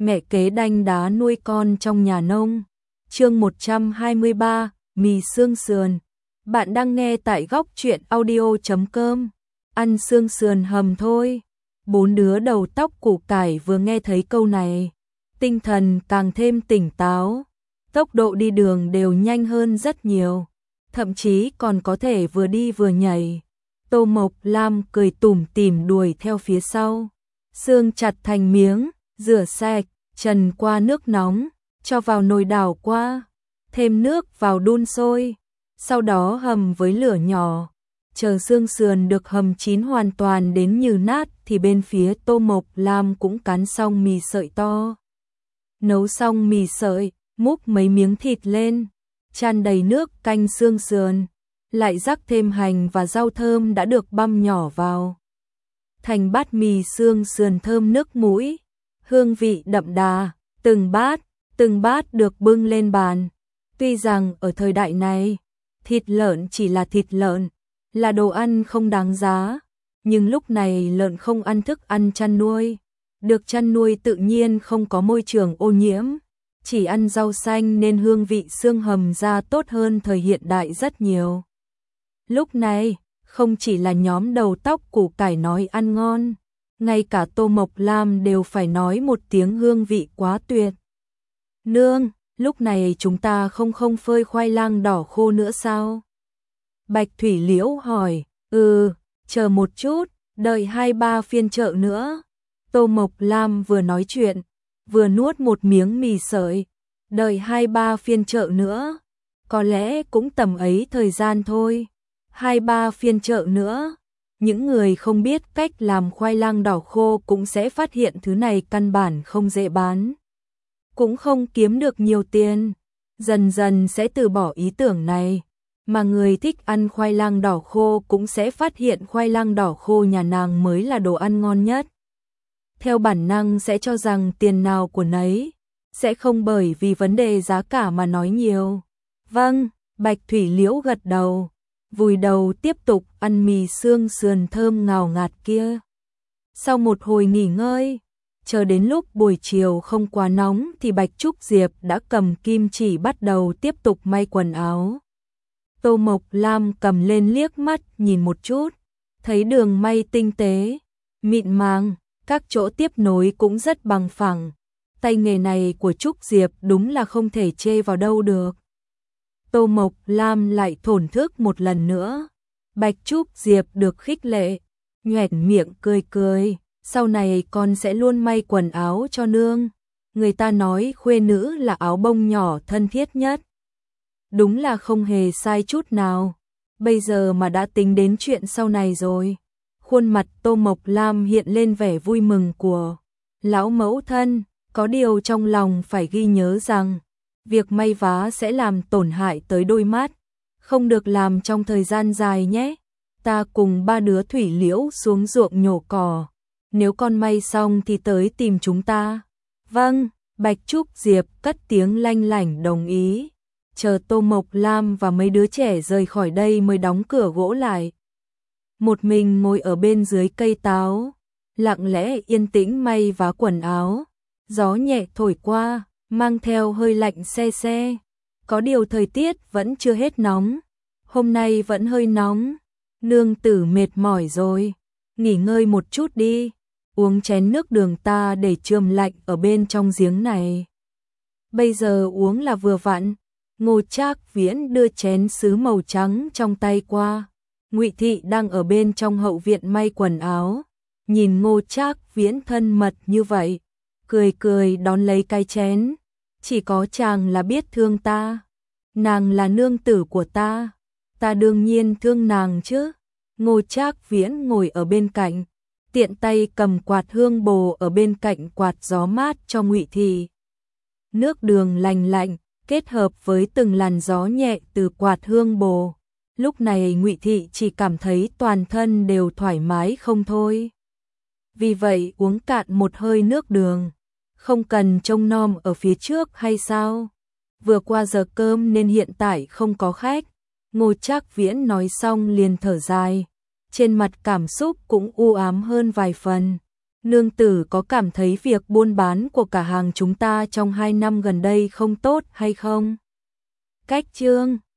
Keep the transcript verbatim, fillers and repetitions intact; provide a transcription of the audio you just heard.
Mẹ kế đanh đá nuôi con trong nhà nông. Chương một trăm hai mươi ba, mì xương sườn. Bạn đang nghe tại góc truyện audio chấm com. Ăn xương sườn hầm thôi. Bốn đứa đầu tóc củ cải vừa nghe thấy câu này, tinh thần càng thêm tỉnh táo. Tốc độ đi đường đều nhanh hơn rất nhiều, thậm chí còn có thể vừa đi vừa nhảy. Tô Mộc Lam cười tủm tỉm đuổi theo phía sau. Xương chặt thành miếng, rửa sạch, trần qua nước nóng, cho vào nồi đảo qua, thêm nước vào đun sôi, sau đó hầm với lửa nhỏ. Chờ xương sườn được hầm chín hoàn toàn đến như nát thì bên phía Tô Mộc Lam cũng cán xong mì sợi to. Nấu xong mì sợi, múc mấy miếng thịt lên, chan đầy nước canh xương sườn, lại rắc thêm hành và rau thơm đã được băm nhỏ vào. Thành bát mì xương sườn thơm nước mũi, hương vị đậm đà, từng bát, từng bát được bưng lên bàn. Tuy rằng ở thời đại này, thịt lợn chỉ là thịt lợn, là đồ ăn không đáng giá, nhưng lúc này lợn không ăn thức ăn chăn nuôi, được chăn nuôi tự nhiên không có môi trường ô nhiễm, chỉ ăn rau xanh nên hương vị xương hầm ra tốt hơn thời hiện đại rất nhiều. Lúc này, không chỉ là nhóm đầu tóc củ cải nói ăn ngon, ngay cả Tô Mộc Lam đều phải nói một tiếng hương vị quá tuyệt. Nương, lúc này chúng ta không không phơi khoai lang đỏ khô nữa sao? Bạch Thủy Liễu hỏi. Ừ, chờ một chút, đợi hai ba phiên chợ nữa. Tô Mộc Lam vừa nói chuyện, vừa nuốt một miếng mì sợi. Đợi hai ba phiên chợ nữa, có lẽ cũng tầm ấy thời gian thôi. Hai ba phiên chợ nữa, những người không biết cách làm khoai lang đỏ khô cũng sẽ phát hiện thứ này căn bản không dễ bán, cũng không kiếm được nhiều tiền, dần dần sẽ từ bỏ ý tưởng này. Mà người thích ăn khoai lang đỏ khô cũng sẽ phát hiện khoai lang đỏ khô nhà nàng mới là đồ ăn ngon nhất. Theo bản năng sẽ cho rằng tiền nào của nấy, sẽ không bởi vì vấn đề giá cả mà nói nhiều. Vâng, Bạch Thủy Liễu gật đầu, vùi đầu tiếp tục ăn mì xương sườn thơm ngào ngạt kia. Sau một hồi nghỉ ngơi, chờ đến lúc buổi chiều không quá nóng thì Bạch Trúc Diệp đã cầm kim chỉ bắt đầu tiếp tục may quần áo. Tô Mộc Lam cầm lên liếc mắt nhìn một chút, thấy đường may tinh tế, mịn màng, các chỗ tiếp nối cũng rất bằng phẳng. Tay nghề này của Trúc Diệp đúng là không thể chê vào đâu được. Tô Mộc Lam lại thổn thức một lần nữa. Bạch Trúc Diệp được khích lệ, nhoẻn miệng cười cười, sau này con sẽ luôn may quần áo cho nương. Người ta nói khuê nữ là áo bông nhỏ thân thiết nhất. Đúng là không hề sai chút nào. Bây giờ mà đã tính đến chuyện sau này rồi. Khuôn mặt Tô Mộc Lam hiện lên vẻ vui mừng của lão mẫu thân, có điều trong lòng phải ghi nhớ rằng việc may vá sẽ làm tổn hại tới đôi mắt, không được làm trong thời gian dài nhé. Ta cùng ba đứa Thủy Liễu xuống ruộng nhổ cỏ, nếu con may xong thì tới tìm chúng ta. Vâng, Bạch Trúc Diệp cất tiếng lanh lảnh đồng ý. Chờ Tô Mộc Lam và mấy đứa trẻ rời khỏi đây mới đóng cửa gỗ lại. Một mình ngồi ở bên dưới cây táo, lặng lẽ yên tĩnh may vá quần áo. Gió nhẹ thổi qua, mang theo hơi lạnh se se. Có điều thời tiết vẫn chưa hết nóng. Hôm nay vẫn hơi nóng. Nương tử mệt mỏi rồi, nghỉ ngơi một chút đi. Uống chén nước đường ta để chườm lạnh ở bên trong giếng này. Bây giờ uống là vừa vặn. Ngô Trác Viễn đưa chén sứ màu trắng trong tay qua. Ngụy Thị đang ở bên trong hậu viện may quần áo, nhìn Ngô Trác Viễn thân mật như vậy, cười cười đón lấy cái chén. Chỉ có chàng là biết thương ta, nàng là nương tử của ta, ta đương nhiên thương nàng chứ. Ngô Trác Viễn ngồi ở bên cạnh, tiện tay cầm quạt hương bồ ở bên cạnh quạt gió mát cho Ngụy Thị. Nước đường lành lạnh kết hợp với từng làn gió nhẹ từ quạt hương bồ, lúc này Ngụy Thị chỉ cảm thấy toàn thân đều thoải mái không thôi. Vì vậy uống cạn một hơi nước đường, không cần trông nom ở phía trước hay sao? Vừa qua giờ cơm nên hiện tại không có khách. Ngô Trác Viễn nói xong liền thở dài, trên mặt cảm xúc cũng u ám hơn vài phần. Nương tử có cảm thấy việc buôn bán của cả hàng chúng ta trong hai năm gần đây không tốt hay không? Cách chương